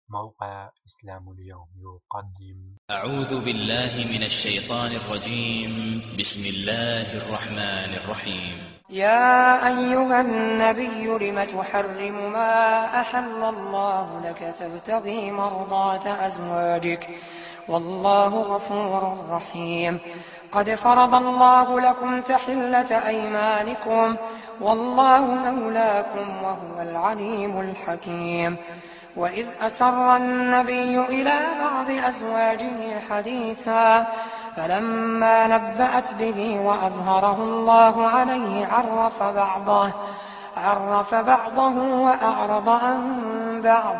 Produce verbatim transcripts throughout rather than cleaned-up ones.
موقع إسلام اليوم يقدم. أعوذ بالله من الشيطان الرجيم. بسم الله الرحمن الرحيم. يا أيها النبي لم تحرم ما أحل الله لك تبتغي مرضات أزواجك والله غفور رحيم. قد فرض الله لكم تحلة أيمانكم والله مولاكم وهو العليم الحكيم. وإذ أسر النبي إلى بعض أزواجه حديثا فلما نبأت به وأظهره الله عليه عرف بعضه عرف بعضه وأعرض عن بعض.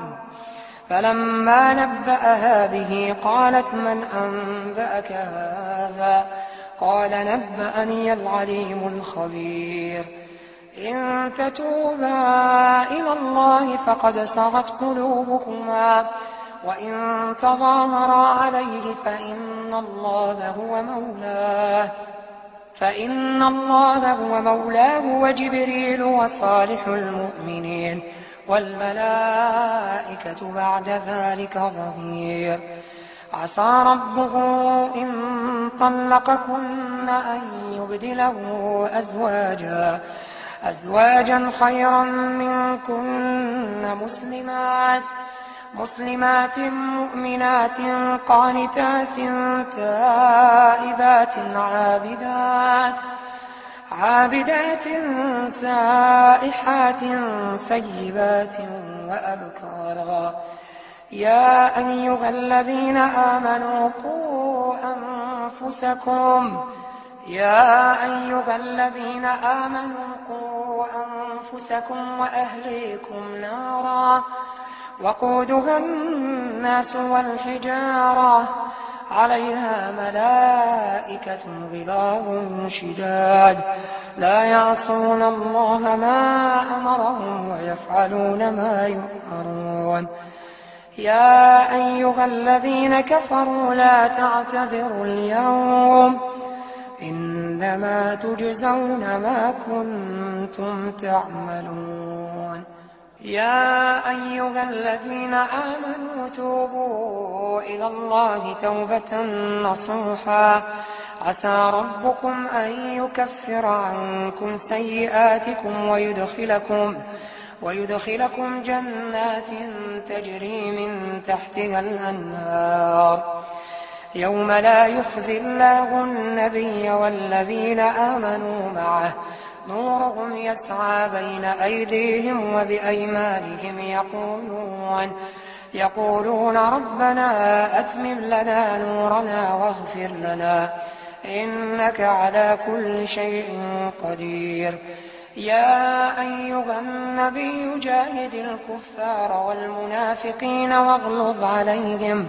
فلما نبأها به قالت من أنبأك هذا؟ قال نبأني العليم الخبير. إن تتوبا إلى الله فقد صغت قلوبكما وإن تظاهرا عليه فإن الله هو مولاه فإن الله هو مولاه وجبريل وصالح المؤمنين والملائكة بعد ذلك ظهير. عسى ربه إن طلقكن أن يبدله أزواجا أزواجا خيرا منكن مسلمات مسلمات مؤمنات قانتات تائبات عابدات عابدات سائحات ثيبات وأبكارا. يا أيها الذين آمنوا قوا أنفسكم يا أيها الذين آمنوا قوا أنفسكم وأهليكم نارا وقودها الناس والحجارة عليها ملائكة غلاظ شداد لا يعصون الله ما أمرهم ويفعلون ما يؤمرون. يا أيها الذين كفروا لا تعتذروا اليوم إنما تجزون ما كنتم تعملون. يا أيها الذين آمنوا توبوا إلى الله توبة نصوحا عسى ربكم أن يكفر عنكم سيئاتكم ويدخلكم ويدخلكم جنات تجري من تحتها الأنهار يوم لا يخزي الله النبي والذين آمنوا معه نورهم يسعى بين أيديهم وبأيمانهم يقولون يقولون ربنا أتمم لنا نورنا واغفر لنا إنك على كل شيء قدير. يا أيها النبي جاهد الكفار والمنافقين واغلظ عليهم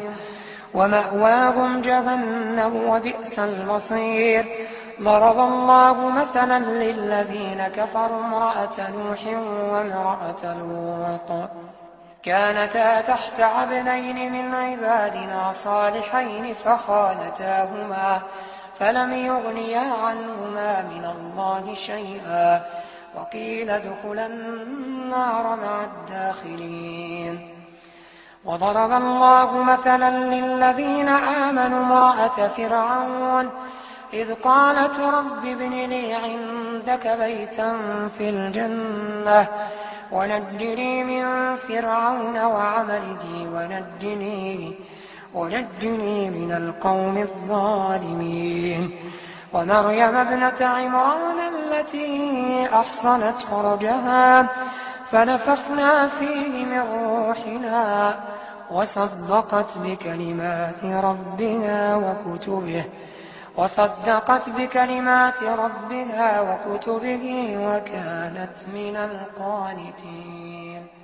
ومأواهم جهنم وبئس المصير. ضرب الله مثلا للذين كفروا امرأة نوح وامرأة لوط كانتا تحت عبدين من عبادنا صالحين فخانتاهما فلم يغنيا عنهما من الله شيئا وقيل ادخلا النار مع الداخلين. وضرب الله مثلا للذين آمنوا امرأة فرعون إذ قالت رب ابن لي عندك بيتا في الجنة ونجني من فرعون وعمله ونجني, ونجني من القوم الظالمين. ومريم ابنة عمران التي أحصنت فرجها فنفخنا فيه من روحنا وصدقت بكلمات ربها وكتبه وصدقت بكلمات ربها وكتبه وكانت من القانتين.